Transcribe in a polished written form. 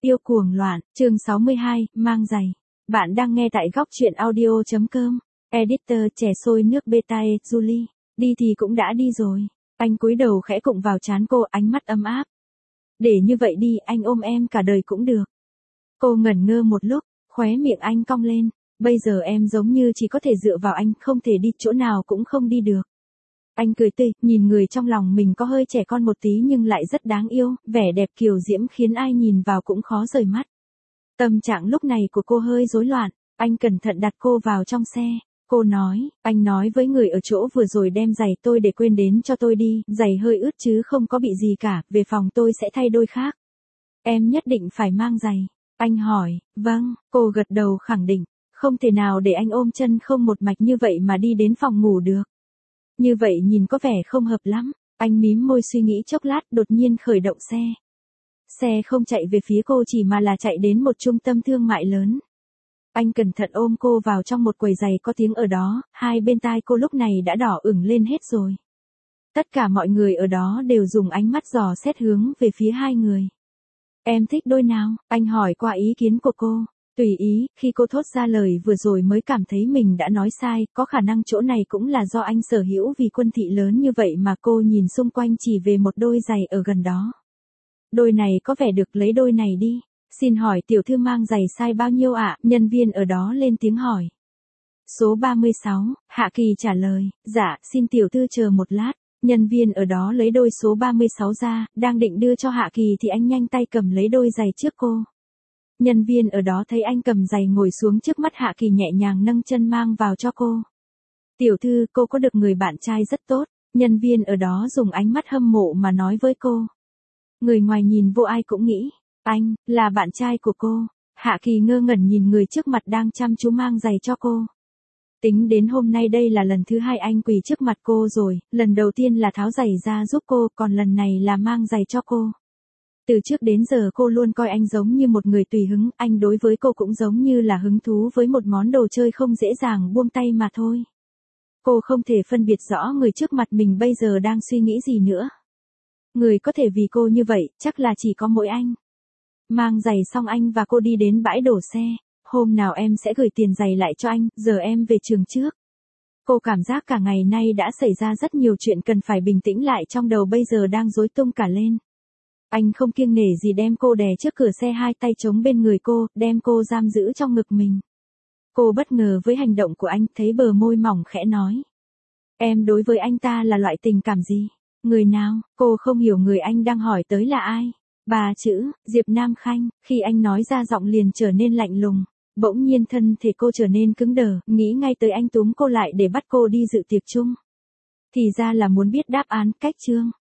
yêu cuồng loạn, chương 62, mang giày. Bạn đang nghe tại góc truyện audio.com. Editor trẻ sôi nước beta Julie. Đi thì cũng đã đi rồi. Anh cúi đầu khẽ cụng vào trán cô, ánh mắt ấm áp. Để như vậy đi, anh ôm em cả đời cũng được. Cô ngẩn ngơ một lúc, khóe miệng anh cong lên. Bây giờ em giống như chỉ có thể dựa vào anh, không thể đi chỗ nào cũng không đi được. Anh cười tươi, nhìn người trong lòng mình có hơi trẻ con một tí nhưng lại rất đáng yêu, vẻ đẹp kiều diễm khiến ai nhìn vào cũng khó rời mắt. Tâm trạng lúc này của cô hơi rối loạn, anh cẩn thận đặt cô vào trong xe. Cô nói, anh nói với người ở chỗ vừa rồi đem giày tôi để quên đến cho tôi đi, giày hơi ướt chứ không có bị gì cả, về phòng tôi sẽ thay đôi khác. Em nhất định phải mang giày. Anh hỏi, vâng, cô gật đầu khẳng định, không thể nào để anh ôm chân không một mạch như vậy mà đi đến phòng ngủ được. Như vậy nhìn có vẻ không hợp lắm, anh mím môi suy nghĩ chốc lát đột nhiên khởi động xe. Xe không chạy về phía cô chỉ mà là chạy đến một trung tâm thương mại lớn. Anh cẩn thận ôm cô vào trong một quầy giày có tiếng ở đó, hai bên tai cô lúc này đã đỏ ửng lên hết rồi. Tất cả mọi người ở đó đều dùng ánh mắt dò xét hướng về phía hai người. Em thích đôi nào? Anh hỏi qua ý kiến của cô. Tùy ý, khi cô thốt ra lời vừa rồi mới cảm thấy mình đã nói sai, có khả năng chỗ này cũng là do anh sở hữu vì quân thị lớn như vậy mà cô nhìn xung quanh chỉ về một đôi giày ở gần đó. Đôi này có vẻ được, lấy đôi này đi. Xin hỏi tiểu thư mang giày size bao nhiêu ạ? Nhân viên ở đó lên tiếng hỏi. Số 36, Hạ Kỳ trả lời, dạ, xin tiểu thư chờ một lát. Nhân viên ở đó lấy đôi số 36 ra, đang định đưa cho Hạ Kỳ thì anh nhanh tay cầm lấy đôi giày trước cô. Nhân viên ở đó thấy anh cầm giày ngồi xuống trước mắt Hạ Kỳ nhẹ nhàng nâng chân mang vào cho cô. Tiểu thư, cô có được người bạn trai rất tốt. Nhân viên ở đó dùng ánh mắt hâm mộ mà nói với cô. Người ngoài nhìn vô ai cũng nghĩ, anh, là bạn trai của cô. Hạ Kỳ ngơ ngẩn nhìn người trước mặt đang chăm chú mang giày cho cô. Tính đến hôm nay đây là lần thứ hai anh quỳ trước mặt cô rồi, lần đầu tiên là tháo giày ra giúp cô, còn lần này là mang giày cho cô. Từ trước đến giờ cô luôn coi anh giống như một người tùy hứng, anh đối với cô cũng giống như là hứng thú với một món đồ chơi không dễ dàng buông tay mà thôi. Cô không thể phân biệt rõ người trước mặt mình bây giờ đang suy nghĩ gì nữa. Người có thể vì cô như vậy, chắc là chỉ có mỗi anh. Mang giày xong anh và cô đi đến bãi đổ xe. Hôm nào em sẽ gửi tiền giày lại cho anh, giờ em về trường trước. Cô cảm giác cả ngày nay đã xảy ra rất nhiều chuyện cần phải bình tĩnh lại, trong đầu bây giờ đang rối tung cả lên. Anh không kiêng nể gì đem cô đè trước cửa xe, hai tay chống bên người cô, đem cô giam giữ trong ngực mình. Cô bất ngờ với hành động của anh, thấy bờ môi mỏng khẽ nói. Em đối với anh ta là loại tình cảm gì? Người nào? Cô không hiểu người anh đang hỏi tới là ai. Ba chữ, Diệp Nam Khanh, khi anh nói ra giọng liền trở nên lạnh lùng. Bỗng nhiên thân thể cô trở nên cứng đờ, nghĩ ngay tới anh túm cô lại để bắt cô đi dự tiệc chung. Thì ra là muốn biết đáp án, cách chương.